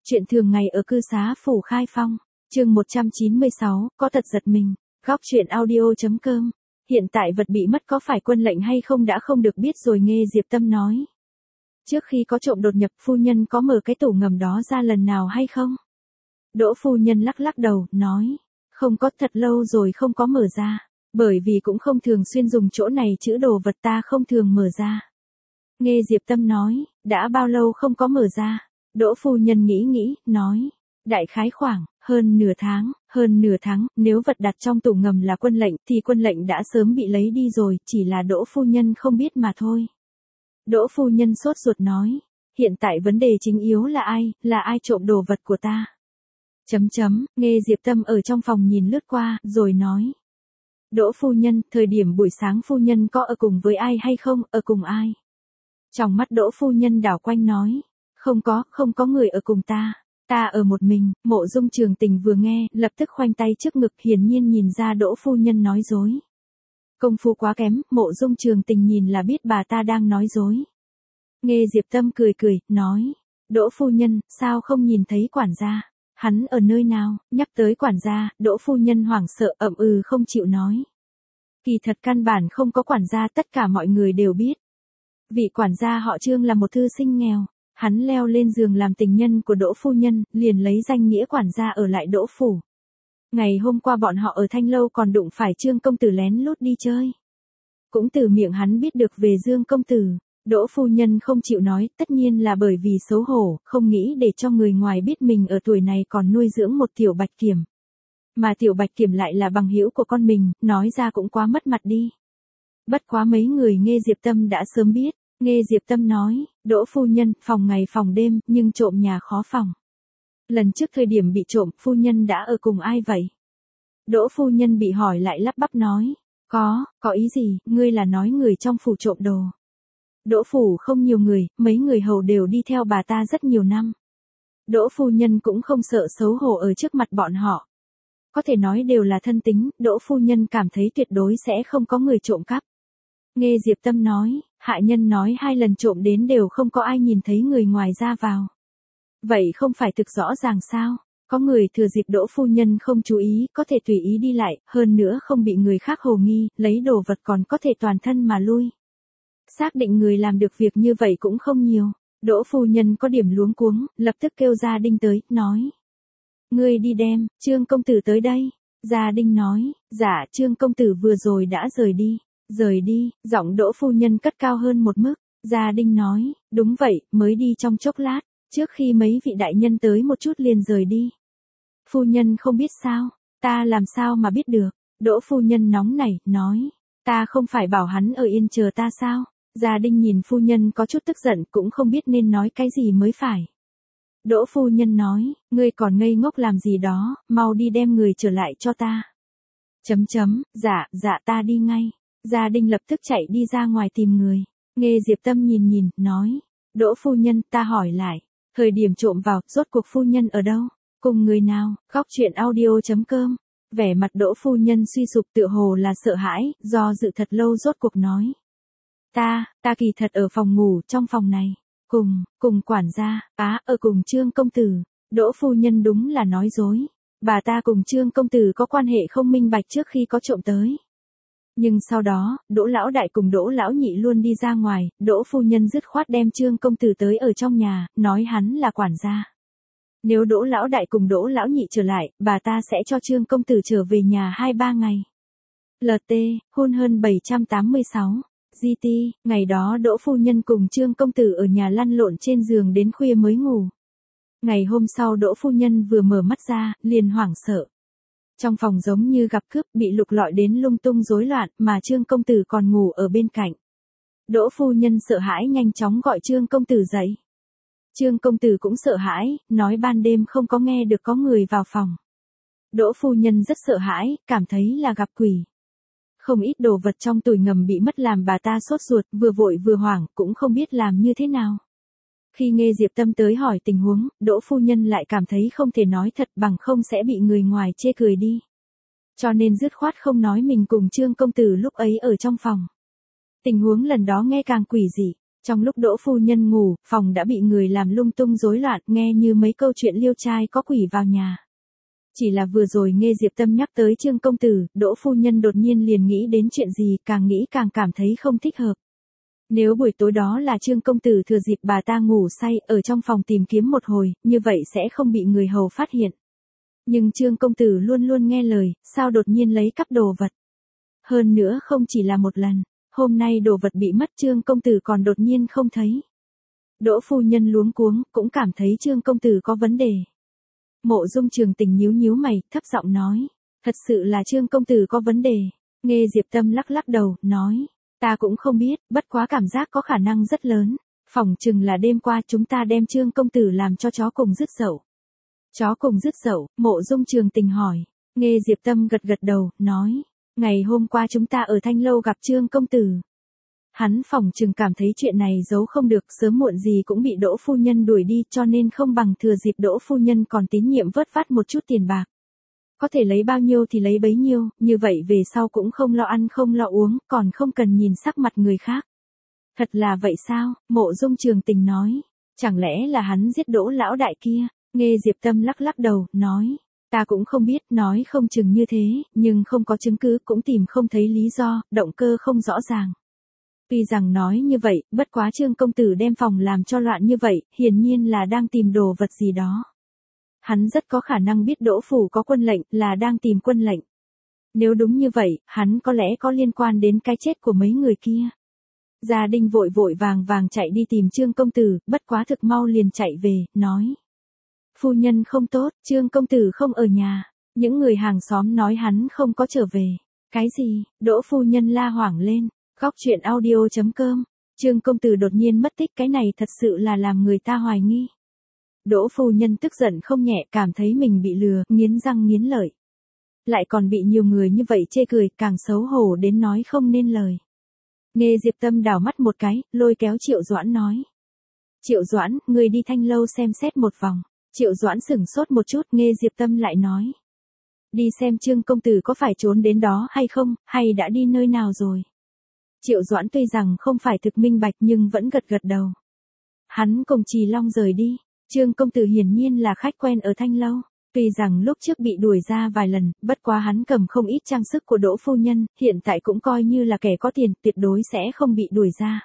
Chuyện thường ngày ở cư xá phủ Khai Phong, chương 196, có thật giật mình. Góc chuyện audio.com. Hiện tại vật bị mất có phải quân lệnh hay không đã không được biết rồi, nghe Diệp Tâm nói. Trước khi có trộm đột nhập, phu nhân có mở cái tủ ngầm đó ra lần nào hay không? Đỗ phu nhân lắc lắc đầu, nói. Không có, thật lâu rồi không có mở ra. Bởi vì cũng không thường xuyên dùng chỗ này chữ đồ vật, ta không thường mở ra. Nghe Diệp Tâm nói, đã bao lâu không có mở ra? Đỗ phu nhân nghĩ, nói. Đại khái khoảng, hơn nửa tháng, nếu vật đặt trong tủ ngầm là quân lệnh thì quân lệnh đã sớm bị lấy đi rồi, chỉ là Đỗ phu nhân không biết mà thôi. Đỗ phu nhân sốt ruột nói. Hiện tại vấn đề chính yếu là ai trộm đồ vật của ta? Nghe Diệp Tâm ở trong phòng nhìn lướt qua, rồi nói. Đỗ phu nhân, thời điểm buổi sáng phu nhân có ở cùng với ai hay không, ở cùng ai? Trong mắt Đỗ phu nhân đảo quanh nói. Không có người ở cùng ta. Ta ở một mình. Mộ Dung Trường Tình vừa nghe, lập tức khoanh tay trước ngực, hiển nhiên nhìn ra Đỗ phu nhân nói dối. Công phu quá kém, Mộ Dung Trường Tình nhìn là biết bà ta đang nói dối. Nghe Diệp Tâm cười, nói. Đỗ phu nhân, sao không nhìn thấy quản gia? Hắn ở nơi nào? Nhắc tới quản gia, Đỗ phu nhân hoảng sợ, không chịu nói. Kỳ thật căn bản không có quản gia, tất cả mọi người đều biết. Vị quản gia họ Trương là một thư sinh nghèo. Hắn leo lên giường làm tình nhân của Đỗ phu nhân, liền lấy danh nghĩa quản gia ở lại Đỗ phủ. Ngày hôm qua bọn họ ở Thanh Lâu còn đụng phải Trương công tử lén lút đi chơi. Cũng từ miệng hắn biết được về Dương công tử. Đỗ phu nhân không chịu nói, tất nhiên là bởi vì xấu hổ, không nghĩ để cho người ngoài biết mình ở tuổi này còn nuôi dưỡng một tiểu bạch kiểm. Mà tiểu bạch kiểm lại là bằng hữu của con mình, nói ra cũng quá mất mặt đi. Bất quá mấy người nghe Diệp Tâm đã sớm biết. Nghe Diệp Tâm nói, Đỗ phu nhân, phòng ngày phòng đêm, nhưng trộm nhà khó phòng. Lần trước thời điểm bị trộm, phu nhân đã ở cùng ai vậy? Đỗ phu nhân bị hỏi lại lắp bắp nói, có ý gì, ngươi là nói người trong phủ trộm đồ. Đỗ phủ không nhiều người, mấy người hầu đều đi theo bà ta rất nhiều năm. Đỗ phu nhân cũng không sợ xấu hổ ở trước mặt bọn họ. Có thể nói đều là thân tính, Đỗ phu nhân cảm thấy tuyệt đối sẽ không có người trộm cắp. Nghe Diệp Tâm nói, hạ nhân nói 2 lần trộm đến đều không có ai nhìn thấy người ngoài ra vào. Vậy không phải thực rõ ràng sao? Có người thừa dịp Đỗ phu nhân không chú ý, có thể tùy ý đi lại, hơn nữa không bị người khác hồ nghi, lấy đồ vật còn có thể toàn thân mà lui. Xác định người làm được việc như vậy cũng không nhiều. Đỗ phu nhân có điểm luống cuống, lập tức kêu Gia Đinh tới, nói. Ngươi đi đem, Trương công tử tới đây. Gia Đinh nói, dạ, Trương công tử vừa rồi đã rời đi. Rời đi, giọng Đỗ phu nhân cất cao hơn một mức. Gia Đinh nói, đúng vậy, mới đi trong chốc lát, trước khi mấy vị đại nhân tới một chút liền rời đi. Phu nhân không biết sao, ta làm sao mà biết được? Đỗ phu nhân nóng nảy, nói, ta không phải bảo hắn ở yên chờ ta sao? Gia Đinh nhìn phu nhân có chút tức giận, cũng không biết nên nói cái gì mới phải. Đỗ phu nhân nói, ngươi còn ngây ngốc làm gì đó, mau đi đem người trở lại cho ta. Dạ ta đi ngay. Gia Đinh lập tức chạy đi ra ngoài tìm người. Nghe Diệp Tâm nhìn, nói. Đỗ phu nhân, ta hỏi lại. Thời điểm trộm vào, rốt cuộc phu nhân ở đâu? Cùng người nào? Góc chuyện audio.com. Vẻ mặt Đỗ phu nhân suy sụp, tựa hồ là sợ hãi, do dự thật lâu rốt cuộc nói. Ta kỳ thật ở phòng ngủ, trong phòng này. Cùng quản gia, ở cùng Trương công tử. Đỗ phu nhân đúng là nói dối. Bà ta cùng Trương công tử có quan hệ không minh bạch trước khi có trộm tới. Nhưng sau đó, Đỗ lão đại cùng Đỗ lão nhị luôn đi ra ngoài, Đỗ phu nhân dứt khoát đem Trương công tử tới ở trong nhà, nói hắn là quản gia. Nếu Đỗ lão đại cùng Đỗ lão nhị trở lại, bà ta sẽ cho Trương công tử trở về nhà 2-3 ngày. LT, hôn hơn 786. GT, ngày đó Đỗ phu nhân cùng Trương công tử ở nhà lăn lộn trên giường đến khuya mới ngủ. Ngày hôm sau Đỗ phu nhân vừa mở mắt ra, liền hoảng sợ. Trong phòng giống như gặp cướp, bị lục lọi đến lung tung rối loạn, mà Trương công tử còn ngủ ở bên cạnh. Đỗ phu nhân sợ hãi nhanh chóng gọi Trương công tử dậy. Trương công tử cũng sợ hãi, nói ban đêm không có nghe được có người vào phòng. Đỗ phu nhân rất sợ hãi, cảm thấy là gặp quỷ. Không ít đồ vật trong tủ ngầm bị mất làm bà ta sốt ruột, vừa vội vừa hoảng, cũng không biết làm như thế nào. Khi nghe Diệp Tâm tới hỏi tình huống, Đỗ phu nhân lại cảm thấy không thể nói thật, bằng không sẽ bị người ngoài chê cười đi. Cho nên dứt khoát không nói mình cùng Trương công tử lúc ấy ở trong phòng. Tình huống lần đó nghe càng quỷ dị. Trong lúc Đỗ phu nhân ngủ, phòng đã bị người làm lung tung rối loạn, nghe như mấy câu chuyện liêu trai có quỷ vào nhà. Chỉ là vừa rồi nghe Diệp Tâm nhắc tới Trương công tử, Đỗ phu nhân đột nhiên liền nghĩ đến chuyện gì, càng nghĩ càng cảm thấy không thích hợp. Nếu buổi tối đó là Trương công tử thừa dịp bà ta ngủ say ở trong phòng tìm kiếm một hồi, như vậy sẽ không bị người hầu phát hiện. Nhưng Trương công tử luôn luôn nghe lời, sao đột nhiên lấy cắp đồ vật. Hơn nữa không chỉ là một lần, hôm nay đồ vật bị mất Trương công tử còn đột nhiên không thấy. Đỗ phu nhân luống cuống, cũng cảm thấy Trương công tử có vấn đề. Mộ Dung Trường Tình nhíu nhíu mày, thấp giọng nói, thật sự là Trương công tử có vấn đề. Nghe Diệp Tâm lắc lắc đầu, nói, ta cũng không biết, bất quá cảm giác có khả năng rất lớn. Phỏng chừng là đêm qua chúng ta đem Trương công tử làm cho chó cùng rứt dậu. Chó cùng rứt dậu, Mộ Dung Trường Tình hỏi. Nghe Diệp Tâm gật gật đầu, nói, ngày hôm qua chúng ta ở Thanh Lâu gặp Trương công tử. Hắn phỏng chừng cảm thấy chuyện này giấu không được, sớm muộn gì cũng bị Đỗ phu nhân đuổi đi, cho nên không bằng thừa dịp Đỗ phu nhân còn tín nhiệm vớt vát một chút tiền bạc. Có thể lấy bao nhiêu thì lấy bấy nhiêu, như vậy về sau cũng không lo ăn không lo uống, còn không cần nhìn sắc mặt người khác. Thật là vậy sao? Mộ Dung Trường Tình nói. Chẳng lẽ là hắn giết Đỗ lão đại kia? Nghe Diệp Tâm lắc lắc đầu, nói. Ta cũng không biết, nói không chừng như thế, nhưng không có chứng cứ cũng tìm không thấy lý do, động cơ không rõ ràng. Tuy rằng nói như vậy, bất quá Trương công tử đem phòng làm cho loạn như vậy, hiển nhiên là đang tìm đồ vật gì đó. Hắn rất có khả năng biết Đỗ phủ có quân lệnh, là đang tìm quân lệnh. Nếu đúng như vậy, hắn có lẽ có liên quan đến cái chết của mấy người kia. Gia Đình vội vội vàng vàng chạy đi tìm Trương công tử, bất quá thực mau liền chạy về, nói. Phu nhân không tốt, Trương công tử không ở nhà. Những người hàng xóm nói hắn không có trở về. Cái gì? Đỗ phu nhân la hoảng lên. Góc truyện audio.com. Trương công tử đột nhiên mất tích, cái này thật sự là làm người ta hoài nghi. Đỗ phu nhân tức giận không nhẹ, cảm thấy mình bị lừa, nghiến răng nghiến lợi. Lại còn bị nhiều người như vậy chê cười, càng xấu hổ đến nói không nên lời. Nghe Diệp Tâm đảo mắt một cái, lôi kéo Triệu Doãn nói. Triệu Doãn, người đi Thanh Lâu xem xét một vòng. Triệu Doãn sửng sốt một chút, nghe Diệp Tâm lại nói. Đi xem Trương công tử có phải trốn đến đó hay không, hay đã đi nơi nào rồi. Triệu Doãn tuy rằng không phải thực minh bạch nhưng vẫn gật gật đầu. Hắn cùng Trì Long rời đi. Trương công tử hiển nhiên là khách quen ở Thanh Lâu. Tuy rằng lúc trước bị đuổi ra vài lần, bất quá hắn cầm không ít trang sức của Đỗ phu nhân, hiện tại cũng coi như là kẻ có tiền, tuyệt đối sẽ không bị đuổi ra.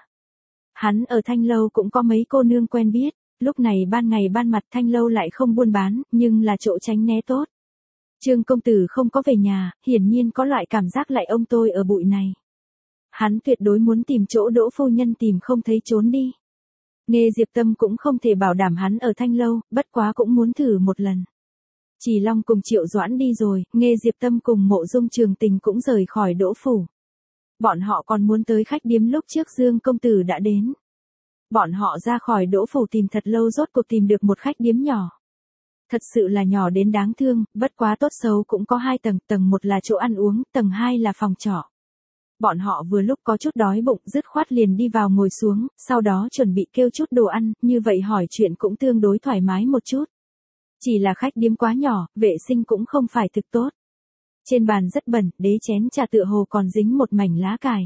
Hắn ở Thanh Lâu cũng có mấy cô nương quen biết, lúc này ban ngày ban mặt Thanh Lâu lại không buôn bán, nhưng là chỗ tránh né tốt. Trương công tử không có về nhà, hiển nhiên có loại cảm giác lại ông tôi ở bụi này. Hắn tuyệt đối muốn tìm chỗ Đỗ phu nhân tìm không thấy trốn đi. Nghe Diệp Tâm cũng không thể bảo đảm hắn ở Thanh Lâu, bất quá cũng muốn thử một lần. Trì Long cùng Triệu Doãn đi rồi, nghe Diệp Tâm cùng Mộ Dung Trường Tình cũng rời khỏi Đỗ phủ. Bọn họ còn muốn tới khách điếm lúc trước Dương công tử đã đến. Bọn họ ra khỏi Đỗ phủ tìm thật lâu rốt cuộc tìm được một khách điếm nhỏ. Thật sự là nhỏ đến đáng thương, bất quá tốt xấu cũng có 2 tầng, tầng 1 là chỗ ăn uống, tầng 2 là phòng trọ. Bọn họ vừa lúc có chút đói bụng, dứt khoát liền đi vào ngồi xuống, sau đó chuẩn bị kêu chút đồ ăn, như vậy hỏi chuyện cũng tương đối thoải mái một chút. Chỉ là khách điếm quá nhỏ, vệ sinh cũng không phải thực tốt. Trên bàn rất bẩn, đế chén trà tựa hồ còn dính một mảnh lá cải.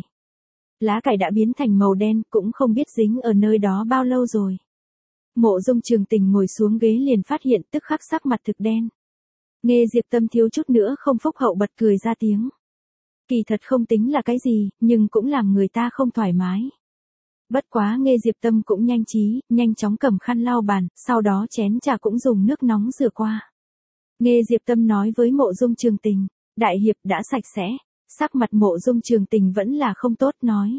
Lá cải đã biến thành màu đen, cũng không biết dính ở nơi đó bao lâu rồi. Mộ Dung Trường Tình ngồi xuống ghế liền phát hiện tức khắc sắc mặt thực đen. Nghe Diệp Tâm thiếu chút nữa không phúc hậu bật cười ra tiếng. Kỳ thật không tính là cái gì, nhưng cũng làm người ta không thoải mái. Bất quá nghe Diệp Tâm cũng nhanh trí, nhanh chóng cầm khăn lau bàn, sau đó chén trà cũng dùng nước nóng rửa qua. Nghe Diệp Tâm nói với Mộ Dung Trường Tình, đại hiệp đã sạch sẽ, sắc mặt Mộ Dung Trường Tình vẫn là không tốt nói.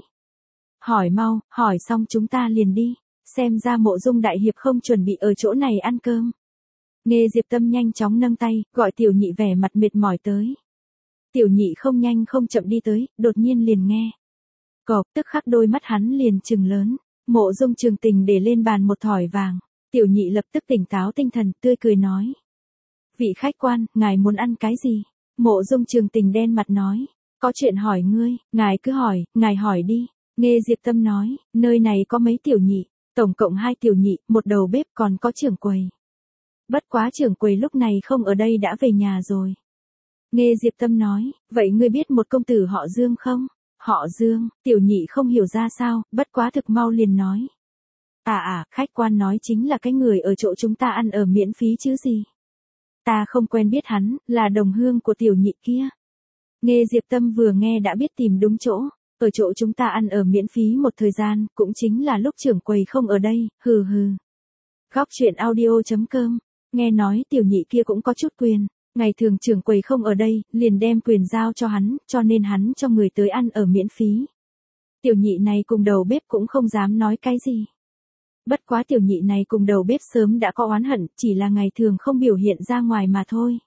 Hỏi mau, hỏi xong chúng ta liền đi, xem ra Mộ Dung đại hiệp không chuẩn bị ở chỗ này ăn cơm. Nghe Diệp Tâm nhanh chóng nâng tay, gọi Tiểu Nhị vẻ mặt mệt mỏi tới. Tiểu Nhị không nhanh không chậm đi tới, đột nhiên liền nghe. Cộp, tức khắc đôi mắt hắn liền trừng lớn. Mộ Dung Trường Tình để lên bàn một thỏi vàng. Tiểu Nhị lập tức tỉnh táo tinh thần, tươi cười nói. Vị khách quan, ngài muốn ăn cái gì? Mộ Dung Trường Tình đen mặt nói. Có chuyện hỏi ngươi, ngài cứ hỏi, ngài hỏi đi. Nghe Diệp Tâm nói, nơi này có mấy tiểu nhị, tổng cộng 2 tiểu nhị, một đầu bếp còn có trưởng quầy. Bất quá trưởng quầy lúc này không ở đây đã về nhà rồi. Nghe Diệp Tâm nói, vậy ngươi biết một công tử họ Dương không? Họ Dương, tiểu nhị không hiểu ra sao, bất quá thực mau liền nói. Khách quan nói chính là cái người ở chỗ chúng ta ăn ở miễn phí chứ gì. Ta không quen biết hắn, là đồng hương của tiểu nhị kia. Nghe Diệp Tâm vừa nghe đã biết tìm đúng chỗ, ở chỗ chúng ta ăn ở miễn phí một thời gian, cũng chính là lúc trưởng quầy không ở đây, hừ hừ. Góc truyện audio.com, nghe nói tiểu nhị kia cũng có chút quyền, ngày thường trưởng quầy không ở đây, liền đem quyền giao cho hắn, cho nên hắn cho người tới ăn ở miễn phí. Tiểu nhị này cùng đầu bếp cũng không dám nói cái gì. Bất quá tiểu nhị này cùng đầu bếp sớm đã có oán hận, chỉ là ngày thường không biểu hiện ra ngoài mà thôi.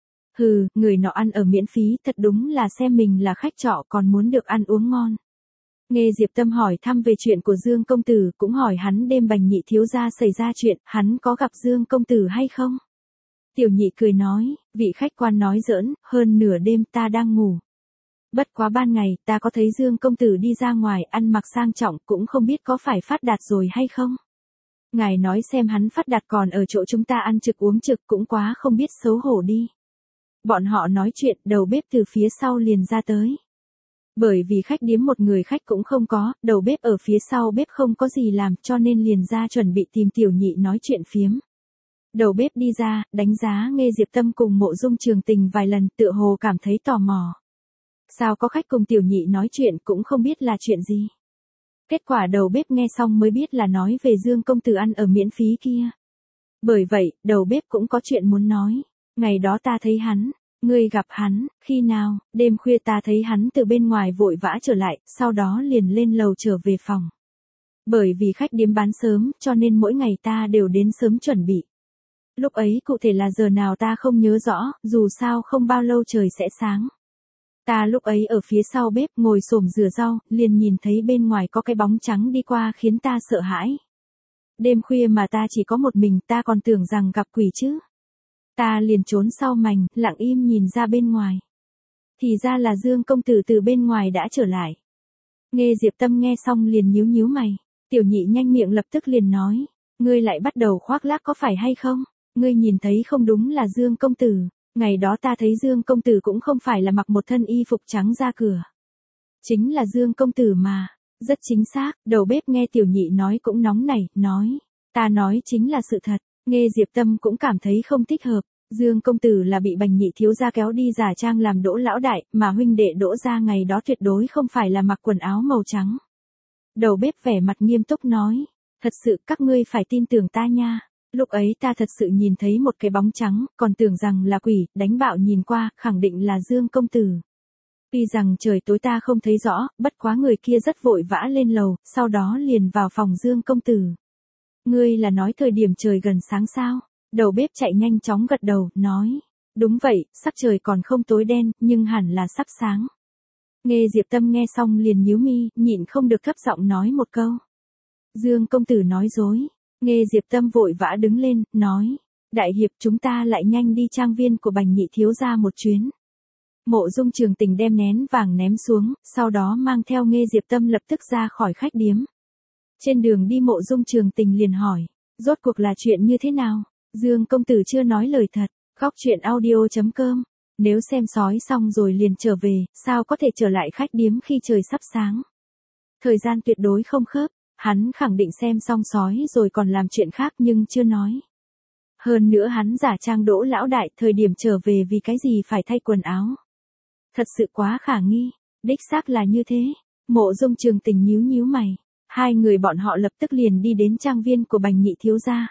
Hừ, người nọ ăn ở miễn phí, thật đúng là xem mình là khách trọ còn muốn được ăn uống ngon. Nghe Diệp Tâm hỏi thăm về chuyện của Dương công tử, cũng hỏi hắn đêm Bành Nhị thiếu gia xảy ra chuyện, hắn có gặp Dương công tử hay không? Tiểu nhị cười nói, vị khách quan nói giỡn, hơn nửa đêm ta đang ngủ. Bất quá ban ngày, ta có thấy Dương công tử đi ra ngoài ăn mặc sang trọng, cũng không biết có phải phát đạt rồi hay không? Ngài nói xem hắn phát đạt còn ở chỗ chúng ta ăn trực uống trực cũng quá không biết xấu hổ đi. Bọn họ nói chuyện, đầu bếp từ phía sau liền ra tới. Bởi vì khách điếm một người khách cũng không có, đầu bếp ở phía sau bếp không có gì làm cho nên liền ra chuẩn bị tìm tiểu nhị nói chuyện phiếm. Đầu bếp đi ra, đánh giá Nghe Diệp Tâm cùng Mộ Dung Trường Tình vài lần, tựa hồ cảm thấy tò mò. Sao có khách cùng tiểu nhị nói chuyện cũng không biết là chuyện gì. Kết quả đầu bếp nghe xong mới biết là nói về Dương công tử ăn ở miễn phí kia. Bởi vậy, đầu bếp cũng có chuyện muốn nói. Ngày đó ta thấy hắn, ngươi gặp hắn, khi nào, đêm khuya ta thấy hắn từ bên ngoài vội vã trở lại, sau đó liền lên lầu trở về phòng. Bởi vì khách điếm bán sớm, cho nên mỗi ngày ta đều đến sớm chuẩn bị. Lúc ấy cụ thể là giờ nào ta không nhớ rõ, dù sao không bao lâu trời sẽ sáng. Ta lúc ấy ở phía sau bếp ngồi xổm rửa rau, liền nhìn thấy bên ngoài có cái bóng trắng đi qua khiến ta sợ hãi. Đêm khuya mà ta chỉ có một mình, ta còn tưởng rằng gặp quỷ chứ. Ta liền trốn sau mành, lặng im nhìn ra bên ngoài. Thì ra là Dương công tử từ bên ngoài đã trở lại. Nghe Diệp Tâm nghe xong liền nhíu nhíu mày. Tiểu nhị nhanh miệng lập tức liền nói. Ngươi lại bắt đầu khoác lác có phải hay không? Ngươi nhìn thấy không đúng là Dương công tử. Ngày đó ta thấy Dương công tử cũng không phải là mặc một thân y phục trắng ra cửa. Chính là Dương công tử mà. Rất chính xác, đầu bếp nghe tiểu nhị nói cũng nóng nảy, nói. Ta nói chính là sự thật. Nghe Diệp Tâm cũng cảm thấy không thích hợp. Dương công tử là bị Bành Nhị thiếu gia kéo đi giả trang làm Đỗ lão đại, mà huynh đệ Đỗ gia ngày đó tuyệt đối không phải là mặc quần áo màu trắng. Đầu bếp vẻ mặt nghiêm túc nói. Thật sự các ngươi phải tin tưởng ta nha. Lúc ấy ta thật sự nhìn thấy một cái bóng trắng, còn tưởng rằng là quỷ, đánh bạo nhìn qua, khẳng định là Dương công tử. Tuy rằng trời tối ta không thấy rõ, bất quá người kia rất vội vã lên lầu, sau đó liền vào phòng Dương công tử. Ngươi là nói thời điểm trời gần sáng sao? Đầu bếp chạy nhanh chóng gật đầu, nói. Đúng vậy, sắc trời còn không tối đen, nhưng hẳn là sắp sáng. Nghe Diệp Tâm nghe xong liền nhíu mi, nhịn không được thấp giọng nói một câu. Dương công tử nói dối. Nghe Diệp Tâm vội vã đứng lên, nói. Đại hiệp chúng ta lại nhanh đi trang viên của Bành Nhị thiếu gia một chuyến. Mộ Dung Trường Tình đem nén vàng ném xuống, sau đó mang theo Nghe Diệp Tâm lập tức ra khỏi khách điếm. Trên đường đi Mộ Dung Trường Tình liền hỏi. Rốt cuộc là chuyện như thế nào? Dương công tử chưa nói lời thật. Góc truyện audio.com. Nếu xem sói xong rồi liền trở về, sao có thể trở lại khách điếm khi trời sắp sáng? Thời gian tuyệt đối không khớp. Hắn khẳng định xem xong sói rồi còn làm chuyện khác nhưng chưa nói. Hơn nữa hắn giả trang Đỗ lão đại thời điểm trở về vì cái gì phải thay quần áo. Thật sự quá khả nghi. Đích xác là như thế. Mộ Dung Trường Tình nhíu nhíu mày. Hai người bọn họ lập tức liền đi đến trang viên của Bành Nhị thiếu gia.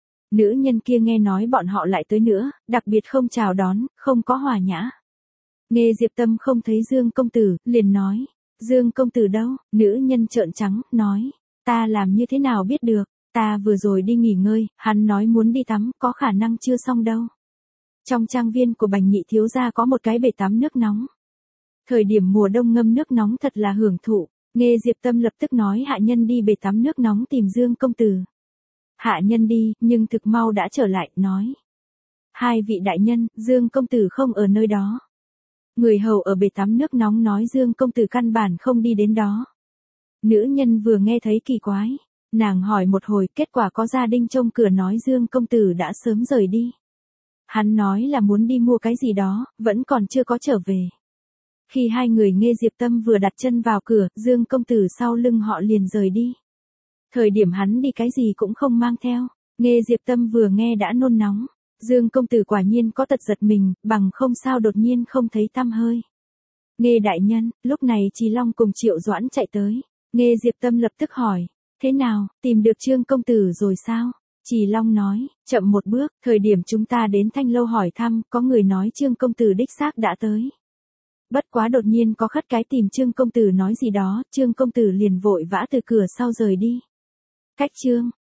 Nữ nhân kia nghe nói bọn họ lại tới nữa, đặc biệt không chào đón, không có hòa nhã. Nghe Diệp Tâm không thấy Dương công tử, liền nói. Dương công tử đâu? Nữ nhân trợn trắng, nói. Ta làm như thế nào biết được? Ta vừa rồi đi nghỉ ngơi, hắn nói muốn đi tắm, có khả năng chưa xong đâu. Trong trang viên của Bành Nhị thiếu gia có một cái bể tắm nước nóng. Thời điểm mùa đông ngâm nước nóng thật là hưởng thụ. Nghe Diệp Tâm lập tức nói hạ nhân đi bể tắm nước nóng tìm Dương công tử. Hạ nhân đi, nhưng thực mau đã trở lại, nói. Hai vị đại nhân, Dương công tử không ở nơi đó. Người hầu ở bể tắm nước nóng nói Dương công tử căn bản không đi đến đó. Nữ nhân vừa nghe thấy kỳ quái. Nàng hỏi một hồi, kết quả có gia đình trông cửa nói Dương công tử đã sớm rời đi. Hắn nói là muốn đi mua cái gì đó, vẫn còn chưa có trở về. Khi hai người Nghê Diệp Tâm vừa đặt chân vào cửa, Dương công tử sau lưng họ liền rời đi. Thời điểm hắn đi cái gì cũng không mang theo. Nghê Diệp Tâm vừa nghe đã nôn nóng. Dương công tử quả nhiên có tật giật mình, bằng không sao đột nhiên không thấy tăm hơi. Nghê đại nhân, lúc này Trì Long cùng Triệu Doãn chạy tới. Nghê Diệp Tâm lập tức hỏi, thế nào, tìm được Trương công tử rồi sao? Trì Long nói, chậm một bước, thời điểm chúng ta đến Thanh Lâu hỏi thăm, có người nói Trương công tử đích xác đã tới. Bất quá đột nhiên có khất cái tìm Trương công tử nói gì đó, Trương công tử liền vội vã từ cửa sau rời đi. Cách Trương